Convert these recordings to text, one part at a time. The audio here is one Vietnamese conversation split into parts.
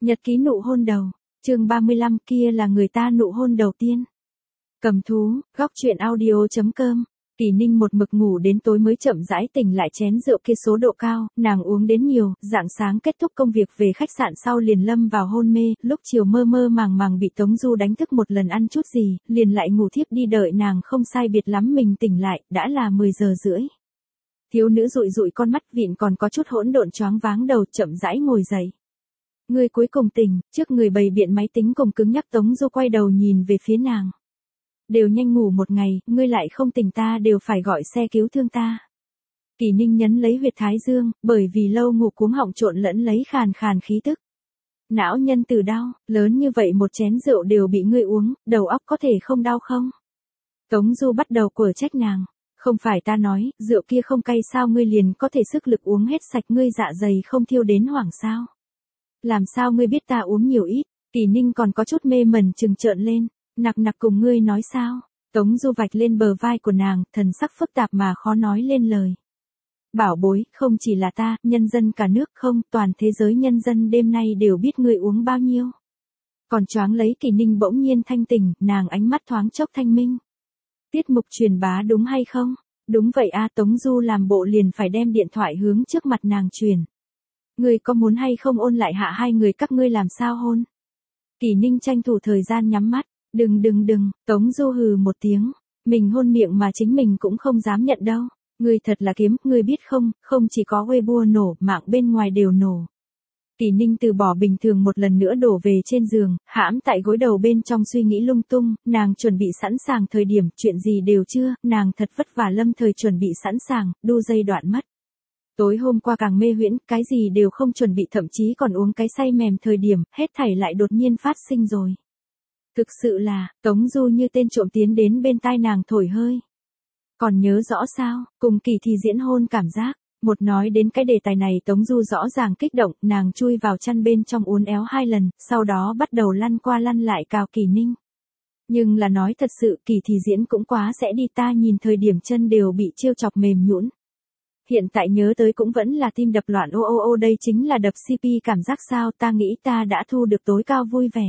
Nhật ký nụ hôn đầu, chương 35 kia là người ta nụ hôn đầu tiên. Cầm thú, góc truyện audio.com. Kỳ Ninh một mực ngủ đến tối mới chậm rãi tỉnh lại, chén rượu kia số độ cao, nàng uống đến nhiều, rạng sáng kết thúc công việc về khách sạn sau liền lâm vào hôn mê, lúc chiều mơ mơ màng màng bị Tống Du đánh thức một lần ăn chút gì, liền lại ngủ thiếp đi, đợi nàng không sai biệt lắm mình tỉnh lại, đã là 10 giờ rưỡi. Thiếu nữ dụi dụi con mắt vịn còn có chút hỗn độn choáng váng đầu, chậm rãi ngồi dậy. Ngươi cuối cùng tỉnh, trước người bày biện máy tính cùng cứng nhắc. Tống Du quay đầu nhìn về phía nàng. Đều nhanh ngủ một ngày, ngươi lại không tỉnh, ta đều phải gọi xe cứu thương ta. Kỳ Ninh nhấn lấy huyệt thái dương, bởi vì lâu ngủ cuống họng trộn lẫn lấy khàn khàn khí tức. Não nhân từ đau, lớn như vậy một chén rượu đều bị ngươi uống, đầu óc có thể không đau không? Tống Du bắt đầu quở trách nàng. Không phải ta nói, rượu kia không cay sao ngươi liền có thể sức lực uống hết sạch, ngươi dạ dày không thiêu đến hoảng sao? Làm sao ngươi biết ta uống nhiều ít? Kỳ Ninh còn có chút mê mẩn trừng trợn lên. Nặc nặc cùng ngươi nói sao? Tống Du vạch lên bờ vai của nàng, thần sắc phức tạp mà khó nói lên lời. Bảo bối, không chỉ là ta, nhân dân cả nước không, toàn thế giới nhân dân đêm nay đều biết ngươi uống bao nhiêu. Còn choáng lấy. Kỳ Ninh bỗng nhiên thanh tỉnh, nàng ánh mắt thoáng chốc thanh minh. Tiết mục truyền bá đúng hay không? Đúng vậy a. Tống Du làm bộ liền phải đem điện thoại hướng trước mặt nàng truyền. Ngươi có muốn hay không ôn lại hạ hai người các ngươi làm sao hôn? Kỳ Ninh tranh thủ thời gian nhắm mắt. Đừng, Tống Du hừ một tiếng. Mình hôn miệng mà chính mình cũng không dám nhận đâu. Ngươi thật là kiếm, ngươi biết không, không chỉ có Weibo nổ, mạng bên ngoài đều nổ. Kỳ Ninh từ bỏ bình thường một lần nữa đổ về trên giường, hãm tại gối đầu bên trong suy nghĩ lung tung, nàng chuẩn bị sẵn sàng thời điểm, chuyện gì đều chưa, nàng thật vất vả lâm thời chuẩn bị sẵn sàng, đu dây đoạn mất. Tối hôm qua càng mê huyễn, cái gì đều không chuẩn bị, thậm chí còn uống cái say mềm thời điểm, hết thảy lại đột nhiên phát sinh rồi. Thực sự là, Tống Du như tên trộm tiến đến bên tai nàng thổi hơi. Còn nhớ rõ sao, cùng Kỳ Thì diễn hôn cảm giác. Một nói đến cái đề tài này Tống Du rõ ràng kích động, nàng chui vào chăn bên trong uốn éo 2 lần, sau đó bắt đầu lăn qua lăn lại cào Kỳ Ninh. Nhưng là nói thật sự, Kỳ Thì diễn cũng quá sẽ đi, ta nhìn thời điểm chân đều bị trêu chọc mềm nhũn. Hiện tại nhớ tới cũng vẫn là tim đập loạn, ô đây chính là đập CP cảm giác sao, ta nghĩ ta đã thu được tối cao vui vẻ.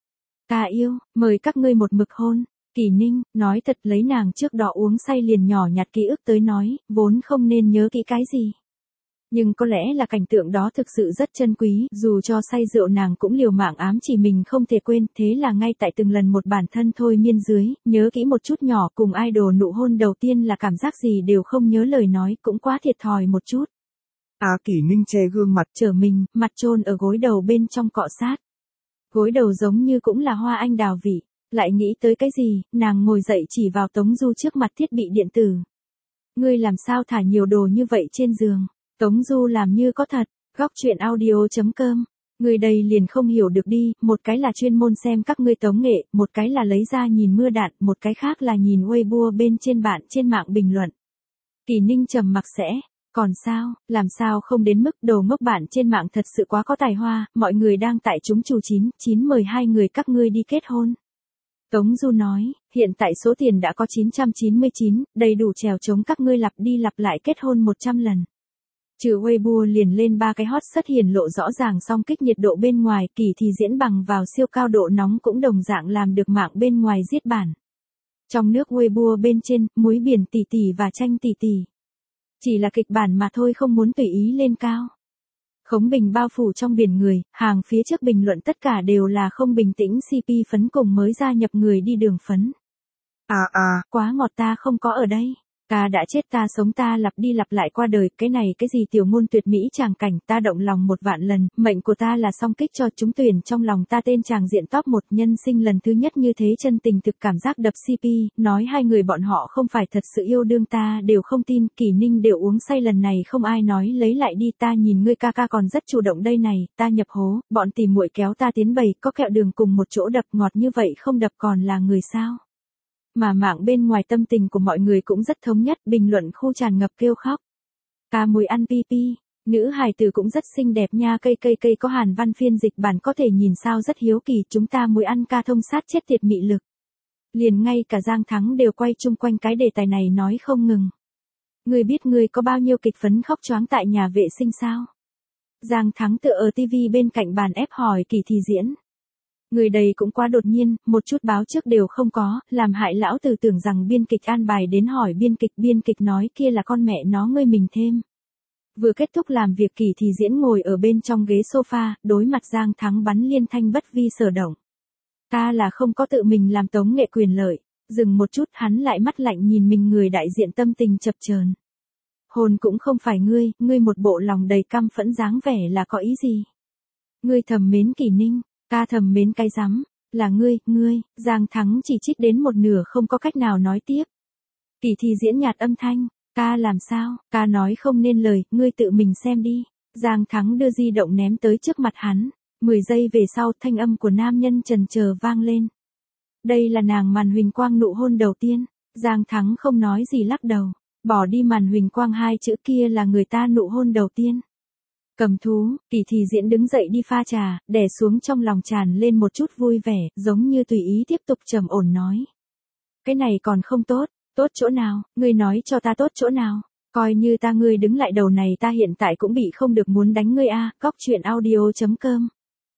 Ta yêu, mời các ngươi một mực hôn. Kỳ Ninh, nói thật lấy nàng trước đó uống say liền nhỏ nhặt ký ức tới nói, vốn không nên nhớ kỹ cái gì. Nhưng có lẽ là cảnh tượng đó thực sự rất chân quý, dù cho say rượu nàng cũng liều mạng ám chỉ mình không thể quên, thế là ngay tại từng lần một bản thân thôi miên dưới, nhớ kỹ một chút nhỏ, cùng idol nụ hôn đầu tiên là cảm giác gì đều không nhớ, lời nói cũng quá thiệt thòi một chút. Kỳ Ninh che gương mặt, trở mình, mặt chôn ở gối đầu bên trong cọ sát. Gối đầu giống như cũng là hoa anh đào vị. Lại nghĩ tới cái gì, nàng ngồi dậy chỉ vào Tống Du trước mặt thiết bị điện tử. Ngươi làm sao thả nhiều đồ như vậy trên giường? Tống Du làm như có thật, góc truyện audio.com. Người đây liền không hiểu được đi, một cái là chuyên môn xem các ngươi tống nghệ, một cái là lấy ra nhìn mưa đạn, một cái khác là nhìn Weibo bên trên bạn trên mạng bình luận. Kỳ Ninh trầm mặc sẽ. Còn sao, làm sao không đến mức đồ ngốc, bạn trên mạng thật sự quá có tài hoa, mọi người đang tại chúng chủ 9 mời hai người các ngươi đi kết hôn. Tống Du nói, hiện tại số tiền đã có 999, đầy đủ trèo chống các ngươi lặp đi lặp lại kết hôn 100 lần. Trừ Weibo liền lên 3 cái hot xuất hiện lộ rõ ràng song kích nhiệt độ bên ngoài, Kỳ Thì diễn bằng vào siêu cao độ nóng cũng đồng dạng làm được mạng bên ngoài giết bản. Trong nước Weibo bên trên, muối biển tỷ tỷ và chanh tỷ tỷ. Chỉ là kịch bản mà thôi, không muốn tùy ý lên cao. Khống bình bao phủ trong biển người, hàng phía trước bình luận tất cả đều là không bình tĩnh CP phấn cùng mới gia nhập người đi đường phấn. Quá ngọt, ta không có ở đây. Ca đã chết ta sống, ta lặp đi lặp lại qua đời, cái này cái gì tiểu ngôn tuyệt mỹ tràng cảnh, ta động lòng 1 vạn lần, mệnh của ta là song kích cho trúng tuyển, trong lòng ta tên chàng diện top 1, nhân sinh lần thứ nhất như thế chân tình thực cảm giác đập CP, nói hai người bọn họ không phải thật sự yêu đương ta đều không tin. Kỳ Ninh đều uống say, lần này không ai nói lấy lại đi, ta nhìn ngươi ca ca còn rất chủ động đây này, ta nhập hố, bọn tìm muội kéo ta tiến bầy, có kẹo đường cùng một chỗ đập, ngọt như vậy không đập còn là người sao? Mà mạng bên ngoài tâm tình của mọi người cũng rất thống nhất, bình luận khu tràn ngập kêu khóc. Ca mùi ăn pipi, nữ hài tử cũng rất xinh đẹp nha, cây có Hàn Văn phiên dịch bản có thể nhìn sao, rất hiếu kỳ, chúng ta mùi ăn ca thông sát chết tiệt mị lực. Liền ngay cả Giang Thắng đều quay chung quanh cái đề tài này nói không ngừng. Ngươi biết ngươi có bao nhiêu kịch phấn khóc choáng tại nhà vệ sinh sao? Giang Thắng tựa ở TV bên cạnh bàn ép hỏi Kỳ Thì Diễn. Người đầy cũng quá đột nhiên, một chút báo trước đều không có, làm hại lão tử tưởng rằng biên kịch an bài đến hỏi biên kịch nói kia là con mẹ nó ngươi mình thêm. Vừa kết thúc làm việc Kỳ Thì Diễn ngồi ở bên trong ghế sofa, đối mặt Giang Thắng bắn liên thanh bất vi sở động. Ta là không có tự mình làm tống nghệ quyền lợi. Dừng một chút hắn lại mắt lạnh nhìn mình người đại diện tâm tình chập chờn. Hồn cũng không phải ngươi một bộ lòng đầy căm phẫn dáng vẻ là có ý gì? Ngươi thầm mến Kỳ Ninh, ca thầm mến cái rắm, là ngươi, Giang Thắng chỉ trích đến một nửa không có cách nào nói tiếp. Kỳ Thì Diễn nhạt âm thanh, ca làm sao, ca nói không nên lời, ngươi tự mình xem đi. Giang Thắng đưa di động ném tới trước mặt hắn, 10 giây về sau thanh âm của nam nhân chần chờ vang lên. Đây là nàng màn huỳnh quang nụ hôn đầu tiên, Giang Thắng không nói gì lắc đầu, bỏ đi màn huỳnh quang hai chữ kia là người ta nụ hôn đầu tiên. Cầm thú, Kỳ Thì Diễn đứng dậy đi pha trà, đè xuống trong lòng tràn lên một chút vui vẻ, giống như tùy ý tiếp tục trầm ổn nói. Cái này còn không tốt, tốt chỗ nào, ngươi nói cho ta tốt chỗ nào, coi như ta ngươi đứng lại đầu này ta hiện tại cũng bị không được muốn đánh ngươi a. Cóc truyện audio.com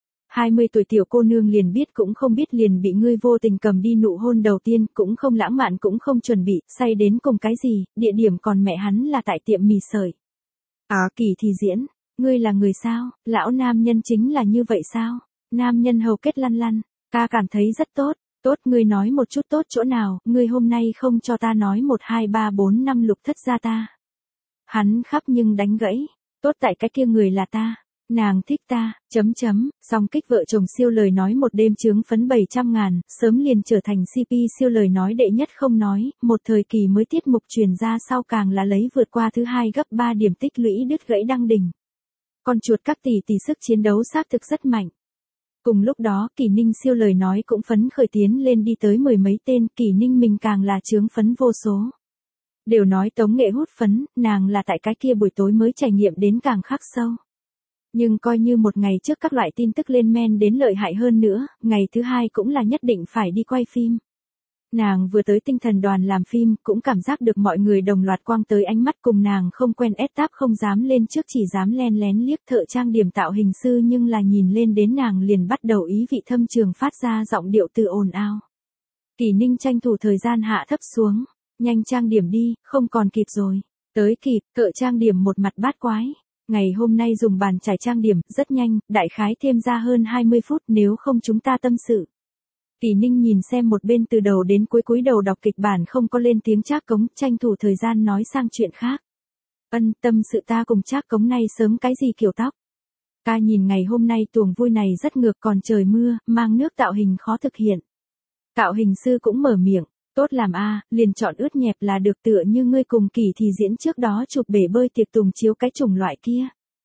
20 tuổi tiểu cô nương liền biết cũng không biết liền bị ngươi vô tình cầm đi nụ hôn đầu tiên, cũng không lãng mạn cũng không chuẩn bị, say đến cùng cái gì, địa điểm còn mẹ hắn là tại tiệm mì sợi. Kỳ Thì Diễn, ngươi là người sao, lão nam nhân chính là như vậy sao, nam nhân hầu kết lăn lăn, ca cảm thấy rất tốt, tốt ngươi nói một chút tốt chỗ nào, ngươi hôm nay không cho ta nói 1 2 3 4 5 lục thất ra ta. Hắn khắp nhưng đánh gãy, tốt tại cái kia người là ta. Nàng thích ta, song kích vợ chồng siêu lời nói một đêm chướng phấn 700.000, sớm liền trở thành CP siêu lời nói đệ nhất không nói, một thời kỳ mới tiết mục truyền ra sau càng là lấy vượt qua thứ 2 gấp 3 điểm tích lũy đứt gãy đăng đỉnh. Con chuột các tỷ sức chiến đấu xác thực rất mạnh. Cùng lúc đó Kỳ Ninh siêu lời nói cũng phấn khởi tiến lên đi tới 10 mấy tên, Kỳ Ninh mình càng là chướng phấn vô số. Đều nói tống nghệ hút phấn, nàng là tại cái kia buổi tối mới trải nghiệm đến càng khắc sâu. Nhưng coi như một ngày trước các loại tin tức lên men đến lợi hại hơn nữa, ngày thứ hai cũng là nhất định phải đi quay phim. Nàng vừa tới tinh thần đoàn làm phim, cũng cảm giác được mọi người đồng loạt quang tới ánh mắt cùng nàng không quen ép táp không dám lên trước chỉ dám len lén liếc thợ trang điểm tạo hình sư nhưng là nhìn lên đến nàng liền bắt đầu ý vị thâm trường phát ra giọng điệu từ ồn ào. Kỳ Ninh tranh thủ thời gian hạ thấp xuống, nhanh trang điểm đi, không còn kịp rồi. Tới kịp, thợ trang điểm một mặt bát quái. Ngày hôm nay dùng bàn chải trang điểm, rất nhanh, đại khái thêm ra hơn 20 phút nếu không chúng ta tâm sự. Kỳ Ninh nhìn xem một bên từ đầu đến cuối cúi đầu đọc kịch bản không có lên tiếng Trác Cống, tranh thủ thời gian nói sang chuyện khác. Tâm sự ta cùng Trác Cống nay sớm cái gì kiểu tóc. Ca nhìn ngày hôm nay tuồng vui này rất ngược còn trời mưa, mang nước tạo hình khó thực hiện. Tạo hình sư cũng mở miệng, tốt làm liền chọn ướt nhẹp là được tựa như ngươi cùng Kỳ Thì Diễn trước đó chụp bể bơi tiệc tùng chiếu cái chủng loại kia.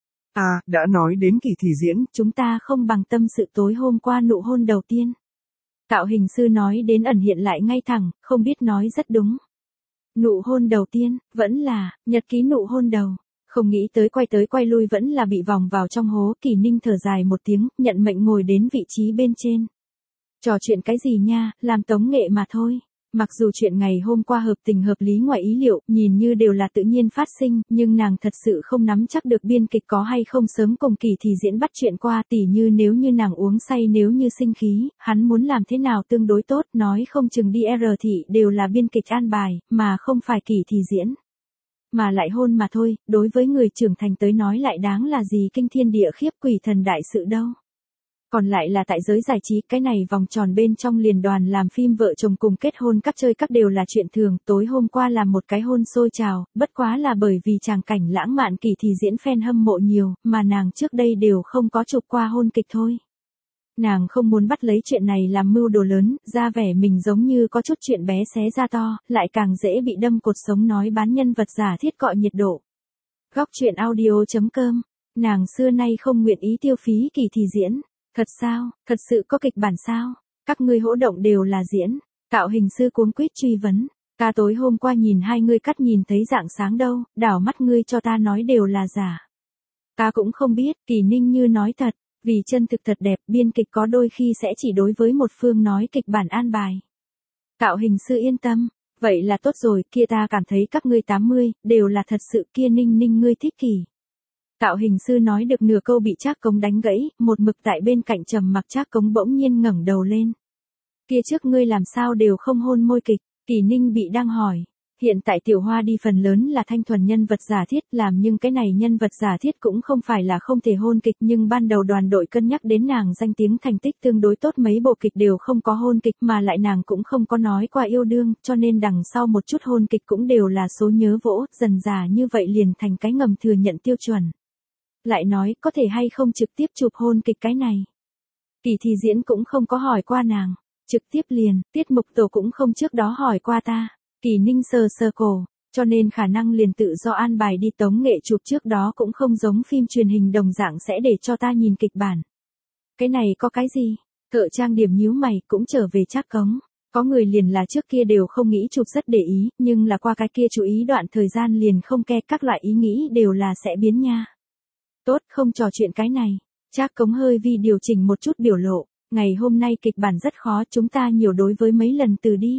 Đã nói đến Kỳ Thì Diễn, chúng ta không bằng tâm sự tối hôm qua nụ hôn đầu tiên. Tạo hình sư nói đến ẩn hiện lại ngay thẳng, không biết nói rất đúng. Nụ hôn đầu tiên, vẫn là, nhật ký nụ hôn đầu. Không nghĩ tới quay lui vẫn là bị vòng vào trong hố. Kỳ Ninh thở dài một tiếng, nhận mệnh ngồi đến vị trí bên trên. Trò chuyện cái gì nha, làm tống nghệ mà thôi. Mặc dù chuyện ngày hôm qua hợp tình hợp lý ngoài ý liệu, nhìn như đều là tự nhiên phát sinh, nhưng nàng thật sự không nắm chắc được biên kịch có hay không sớm cùng Kỳ Thì Diễn bắt chuyện qua, tỉ như nếu như nàng uống say nếu như sinh khí, hắn muốn làm thế nào tương đối tốt, nói không chừng đi thị đều là biên kịch an bài, mà không phải Kỳ Thì Diễn. Mà lại hôn mà thôi, đối với người trưởng thành tới nói lại đáng là gì kinh thiên địa khiếp quỷ thần đại sự đâu. Còn lại là tại giới giải trí, cái này vòng tròn bên trong liền đoàn làm phim vợ chồng cùng kết hôn các chơi các đều là chuyện thường, tối hôm qua là một cái hôn sôi trào, bất quá là bởi vì tràng cảnh lãng mạn Kỳ Thì Diễn fan hâm mộ nhiều, mà nàng trước đây đều không có chụp qua hôn kịch thôi. Nàng không muốn bắt lấy chuyện này làm mưu đồ lớn, ra vẻ mình giống như có chút chuyện bé xé ra to, lại càng dễ bị đâm cột sống nói bán nhân vật giả thiết cọ nhiệt độ. Góc truyện audio.com, nàng xưa nay không nguyện ý tiêu phí Kỳ Thì Diễn. Thật sao, thật sự có kịch bản sao? Các ngươi hỗ động đều là diễn. Tạo hình sư cuống quýt truy vấn. Ca tối hôm qua nhìn hai ngươi cắt nhìn thấy dạng sáng đâu, đảo mắt ngươi cho ta nói đều là giả. Ca cũng không biết, Kỳ Ninh như nói thật, vì chân thực thật đẹp, biên kịch có đôi khi sẽ chỉ đối với một phương nói kịch bản an bài. Tạo hình sư yên tâm, vậy là tốt rồi, kia ta cảm thấy các ngươi 80, đều là thật sự kia Ninh ngươi thích Kỳ. Tạo hình sư nói được nửa câu bị Trác Cống đánh gãy, một mực tại bên cạnh trầm mặc. Trác Cống bỗng nhiên ngẩng đầu lên. Kia trước ngươi làm sao đều không hôn môi kịch, Kỳ Ninh bị đang hỏi. Hiện tại Tiểu Hoa đi phần lớn là thanh thuần nhân vật giả thiết làm, nhưng cái này nhân vật giả thiết cũng không phải là không thể hôn kịch, nhưng ban đầu đoàn đội cân nhắc đến nàng danh tiếng thành tích tương đối tốt, mấy bộ kịch đều không có hôn kịch, mà lại nàng cũng không có nói qua yêu đương, cho nên đằng sau một chút hôn kịch cũng đều là số nhớ vỗ, dần dà như vậy liền thành cái ngầm thừa nhận tiêu chuẩn. Lại nói, có thể hay không trực tiếp chụp hôn kịch cái này. Kỳ Thi Diễn cũng không có hỏi qua nàng, trực tiếp liền, tiết mục tổ cũng không trước đó hỏi qua ta. Kỳ Ninh sờ sờ cổ, cho nên khả năng liền tự do an bài đi tống nghệ chụp, trước đó cũng không giống phim truyền hình đồng dạng sẽ để cho ta nhìn kịch bản. Cái này có cái gì? Thợ trang điểm nhíu mày cũng trở về Trác Cống. Có người liền là trước kia đều không nghĩ chụp rất để ý, nhưng là qua cái kia chú ý đoạn thời gian liền không ke, các loại ý nghĩ đều là sẽ biến nha. Tốt, không trò chuyện cái này. Trác Cống hơi điều chỉnh một chút biểu lộ. Ngày hôm nay kịch bản rất khó, chúng ta nhiều đối với mấy lần từ đi.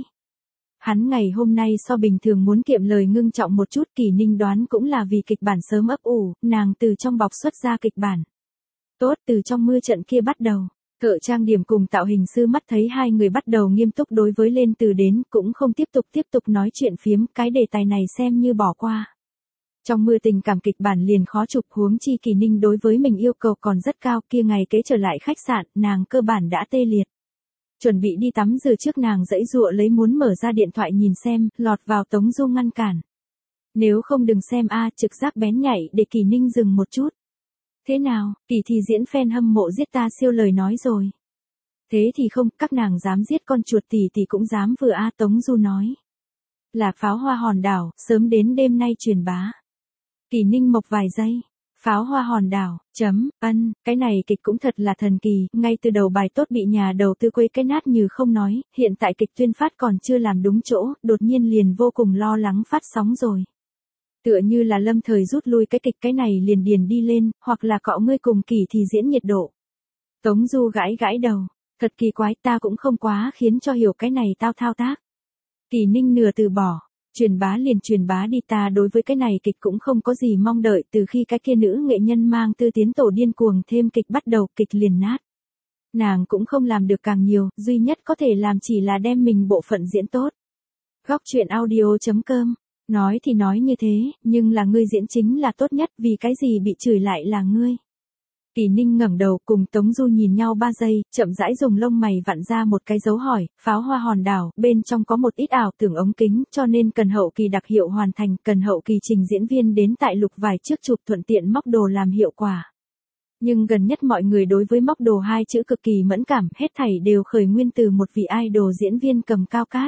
Hắn ngày hôm nay so bình thường muốn kiệm lời ngưng trọng một chút. Kỳ Ninh đoán cũng là vì kịch bản sớm ấp ủ, nàng từ trong bọc xuất ra kịch bản. Tốt, từ trong mưa trận kia bắt đầu. Thợ trang điểm cùng tạo hình sư mắt thấy hai người bắt đầu nghiêm túc đối với lên từ đến, cũng không tiếp tục nói chuyện phiếm, cái đề tài này xem như bỏ qua. Trong mưa tình cảm kịch bản liền khó chụp, huống chi Kỳ Ninh đối với mình yêu cầu còn rất cao, kia ngày kế trở lại khách sạn, nàng cơ bản đã tê liệt. Chuẩn bị đi tắm rửa trước nàng giãy giụa lấy muốn mở ra điện thoại nhìn xem, lọt vào Tống Du ngăn cản. Nếu không đừng xem a, trực giác bén nhạy để Kỳ Ninh dừng một chút. Thế nào, Kỳ Thi Diễn fan hâm mộ giết ta siêu lời nói rồi. Thế thì không, các nàng dám giết con chuột tỷ cũng dám vừa a, Tống Du nói. Là pháo hoa hòn đảo, sớm đến đêm nay truyền bá. Kỳ Ninh mộc vài giây. Pháo hoa hòn đảo, cái này kịch cũng thật là thần kỳ, ngay từ đầu bài tốt bị nhà đầu tư quấy cái nát như không nói, hiện tại kịch tuyên phát còn chưa làm đúng chỗ, đột nhiên liền vô cùng lo lắng phát sóng rồi. Tựa như là lâm thời rút lui cái kịch, cái này liền điền đi lên, hoặc là cọ ngươi cùng Kỳ Thi Diễn nhiệt độ. Tống Du gãi đầu, thật kỳ quái, ta cũng không quá khiến cho hiểu cái này tao thao tác. Kỳ Ninh nửa từ bỏ. Truyền bá liền truyền bá đi, ta đối với cái này kịch cũng không có gì mong đợi, từ khi cái kia nữ nghệ nhân mang Tư Tiến tổ điên cuồng thêm kịch bắt đầu, kịch liền nát. Nàng cũng không làm được càng nhiều, duy nhất có thể làm chỉ là đem mình bộ phận diễn tốt. Góc truyện audio.com, nói thì nói như thế, nhưng là ngươi diễn chính là tốt nhất, vì cái gì bị chửi lại là ngươi. Kỳ Ninh ngẩng đầu cùng Tống Du nhìn nhau 3 giây, chậm rãi dùng lông mày vặn ra một cái dấu hỏi, pháo hoa hòn đảo, bên trong có một ít ảo tưởng ống kính, cho nên cần hậu kỳ đặc hiệu hoàn thành, cần hậu kỳ trình diễn viên đến tại lục vài trước chụp thuận tiện móc đồ làm hiệu quả. Nhưng gần nhất mọi người đối với móc đồ hai chữ cực kỳ mẫn cảm, hết thảy đều khởi nguyên từ một vị idol diễn viên cầm cao cát.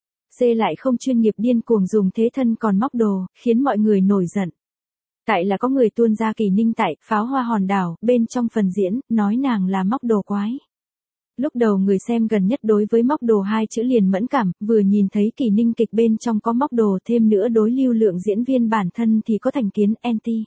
C lại không chuyên nghiệp điên cuồng dùng thế thân còn móc đồ, khiến mọi người nổi giận. Tại là có người tuôn ra Kỳ Ninh tại pháo hoa hòn đảo, bên trong phần diễn, nói nàng là móc đồ quái. Lúc đầu người xem gần nhất đối với móc đồ hai chữ liền mẫn cảm, vừa nhìn thấy Kỳ Ninh kịch bên trong có móc đồ, thêm nữa đối lưu lượng diễn viên bản thân thì có thành kiến anti.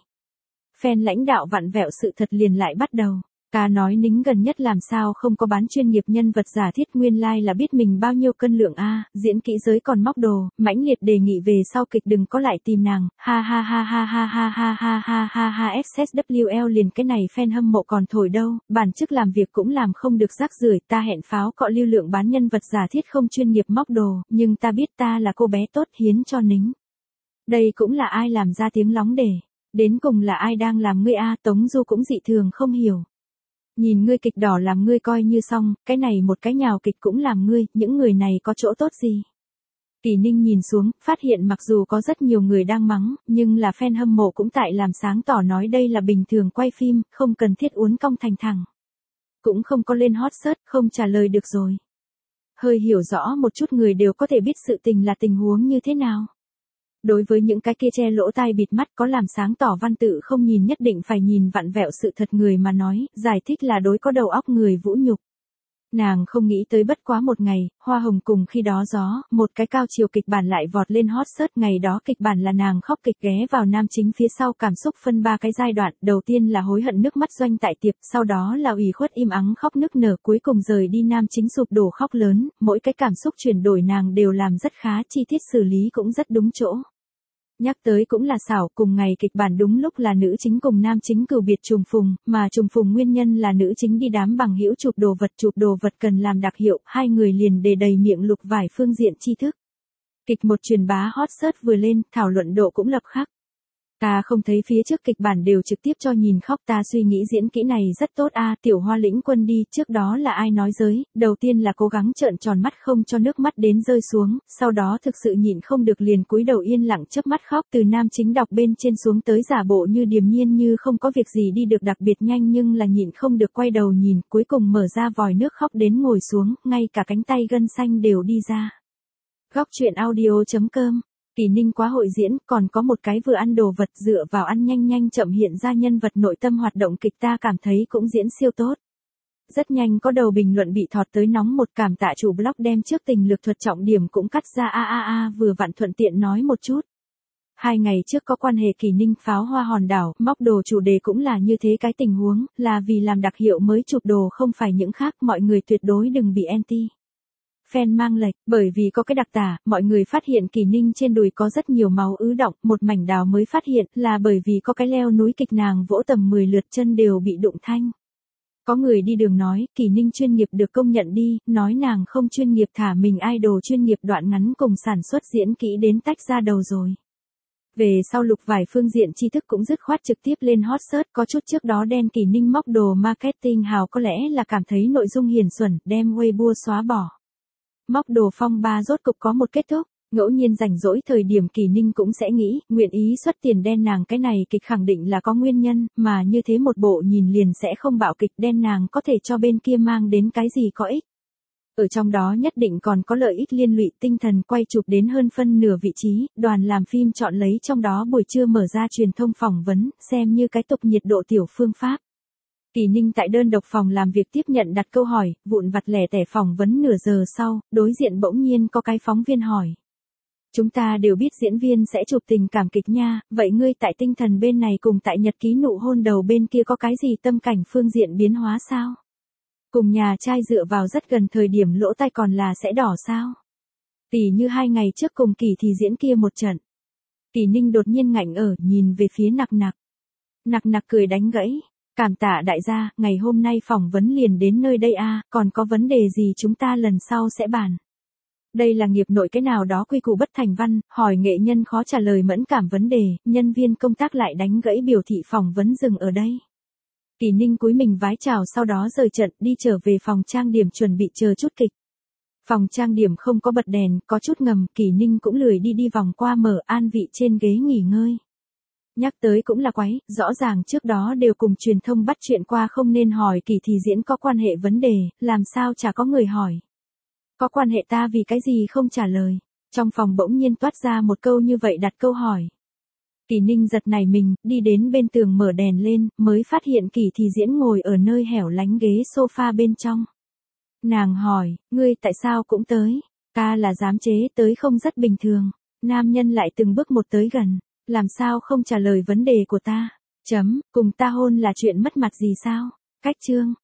Fan lãnh đạo vặn vẹo sự thật liền lại bắt đầu. Ca nói nính gần nhất làm sao không có bán chuyên nghiệp nhân vật giả thiết, nguyên lai là biết mình bao nhiêu cân lượng a, diễn kỹ giới còn móc đồ, mãnh liệt đề nghị về sau kịch đừng có lại tìm nàng, ha ha ha ha ha ha ha ha ha ha ha XSWL liền cái này fan hâm mộ còn thổi đâu, bản chức làm việc cũng làm không được rác rưởi, ta hẹn pháo cọ lưu lượng bán nhân vật giả thiết không chuyên nghiệp móc đồ, nhưng ta biết ta là cô bé tốt hiến cho nính. Đây cũng là ai làm ra tiếng lóng để, đến cùng là ai đang làm ngươi a, Tống Du cũng dị thường không hiểu. Nhìn ngươi kịch đỏ làm ngươi coi như xong, cái này một cái nhào kịch cũng làm ngươi, những người này có chỗ tốt gì? Kỳ Ninh nhìn xuống, phát hiện mặc dù có rất nhiều người đang mắng, nhưng là fan hâm mộ cũng tại làm sáng tỏ nói đây là bình thường quay phim, không cần thiết uốn cong thành thẳng. Cũng không có lên hot search, không trả lời được rồi. Hơi hiểu rõ một chút người đều có thể biết sự tình là tình huống như thế nào. Đối với những cái kia che lỗ tai bịt mắt có làm sáng tỏ văn tự không nhìn nhất định phải nhìn vặn vẹo sự thật người mà nói, giải thích là đối có đầu óc người vũ nhục. Nàng không nghĩ tới bất quá một ngày, hoa hồng cùng khi đó gió, một cái cao chiều kịch bản lại vọt lên hot search, ngày đó kịch bản là nàng khóc kịch ghé vào nam chính phía sau, cảm xúc phân 3 cái giai đoạn, đầu tiên là hối hận nước mắt doanh tại tiệp, sau đó là ủy khuất im ắng khóc nức nở, cuối cùng rời đi nam chính sụp đổ khóc lớn, mỗi cái cảm xúc chuyển đổi nàng đều làm rất khá, chi tiết xử lý cũng rất đúng chỗ. Nhắc tới cũng là xảo, cùng ngày kịch bản đúng lúc là nữ chính cùng nam chính cừu biệt trùng phùng, mà trùng phùng nguyên nhân là nữ chính đi đám bằng hữu chụp đồ vật cần làm đặc hiệu, hai người liền đề đầy miệng lục vài phương diện tri thức. Kịch một truyền bá hot search vừa lên, thảo luận độ cũng lập khắc. Ta không thấy phía trước kịch bản đều trực tiếp cho nhìn khóc, ta suy nghĩ diễn kỹ này rất tốt a, Tiểu Hoa lĩnh quân đi, trước đó là ai nói giới, đầu tiên là cố gắng trợn tròn mắt không cho nước mắt đến rơi xuống, sau đó thực sự nhịn không được liền cúi đầu yên lặng chớp mắt khóc, từ nam chính đọc bên trên xuống tới giả bộ như điềm nhiên như không có việc gì đi được đặc biệt nhanh nhưng là nhịn không được quay đầu nhìn, cuối cùng mở ra vòi nước khóc đến ngồi xuống, ngay cả cánh tay gân xanh đều đi ra. Góc truyện audio.com Kỳ Ninh quá hội diễn, còn có một cái vừa ăn đồ vật dựa vào ăn nhanh chậm hiện ra nhân vật nội tâm hoạt động kịch ta cảm thấy cũng diễn siêu tốt. Rất nhanh có đầu bình luận bị thọt tới nóng một, cảm tạ chủ blog đem trước tình lược thuật trọng điểm cũng cắt ra vừa vặn thuận tiện nói một chút. 2 ngày trước có quan hệ Kỳ Ninh pháo hoa hòn đảo, móc đồ chủ đề cũng là như thế cái tình huống, là vì làm đặc hiệu mới chụp đồ không phải những khác, mọi người tuyệt đối đừng bị anti. Fan mang lệch, bởi vì có cái đặc tả, mọi người phát hiện Kỳ Ninh trên đùi có rất nhiều máu ứ đọng, một mảnh đào mới phát hiện là bởi vì có cái leo núi kịch nàng vỗ tầm 10 lượt chân đều bị đụng thanh. Có người đi đường nói, Kỳ Ninh chuyên nghiệp được công nhận đi, nói nàng không chuyên nghiệp thả mình idol chuyên nghiệp đoạn ngắn cùng sản xuất diễn kỹ đến tách ra đầu rồi. Về sau lục vài phương diện tri thức cũng dứt khoát trực tiếp lên hot search, có chút trước đó đen Kỳ Ninh móc đồ marketing hào có lẽ là cảm thấy nội dung hiển xuẩn, đem Weibo xóa bỏ. Móc đồ phong ba rốt cục có một kết thúc, ngẫu nhiên rảnh rỗi thời điểm Kỳ Ninh cũng sẽ nghĩ, nguyện ý xuất tiền đen nàng cái này kịch khẳng định là có nguyên nhân, mà như thế một bộ nhìn liền sẽ không bạo kịch đen nàng có thể cho bên kia mang đến cái gì có ích. Ở trong đó nhất định còn có lợi ích liên lụy tinh thần quay chụp đến hơn phân nửa vị trí, đoàn làm phim chọn lấy trong đó buổi trưa mở ra truyền thông phỏng vấn, xem như cái tục nhiệt độ tiểu phương pháp. Kỳ Ninh tại đơn độc phòng làm việc tiếp nhận đặt câu hỏi, vụn vặt lẻ tẻ phỏng vấn nửa giờ sau, đối diện bỗng nhiên có cái phóng viên hỏi. Chúng ta đều biết diễn viên sẽ chụp tình cảm kịch nha, vậy ngươi tại tinh thần bên này cùng tại nhật ký nụ hôn đầu bên kia có cái gì tâm cảnh phương diện biến hóa sao? Cùng nhà trai dựa vào rất gần thời điểm lỗ tai còn là sẽ đỏ sao? Tỉ như 2 ngày trước cùng Kỳ thì diễn kia một trận. Kỳ Ninh đột nhiên ngạnh ở, nhìn về phía Nặc Nặc. Nặc Nặc cười đánh gãy. Cảm tạ đại gia, ngày hôm nay phỏng vấn liền đến nơi đây còn có vấn đề gì chúng ta lần sau sẽ bàn. Đây là nghiệp nội cái nào đó quy củ bất thành văn, hỏi nghệ nhân khó trả lời mẫn cảm vấn đề, nhân viên công tác lại đánh gãy biểu thị phỏng vấn dừng ở đây. Kỳ Ninh cúi mình vái chào sau đó rời trận đi trở về phòng trang điểm chuẩn bị chờ chút kịch. Phòng trang điểm không có bật đèn, có chút ngầm, Kỳ Ninh cũng lười đi vòng qua mở an vị trên ghế nghỉ ngơi. Nhắc tới cũng là quái, rõ ràng trước đó đều cùng truyền thông bắt chuyện qua không nên hỏi Kỳ thì diễn có quan hệ vấn đề, làm sao chả có người hỏi. Có quan hệ ta vì cái gì không trả lời. Trong phòng bỗng nhiên toát ra một câu như vậy đặt câu hỏi. Kỳ Ninh giật nảy mình, đi đến bên tường mở đèn lên, mới phát hiện Kỳ thì diễn ngồi ở nơi hẻo lánh ghế sofa bên trong. Nàng hỏi, ngươi tại sao cũng tới? Ta là giám chế tới không rất bình thường. Nam nhân lại từng bước một tới gần. Làm sao không trả lời vấn đề của ta? Cùng ta hôn là chuyện mất mặt gì sao? Cách chương.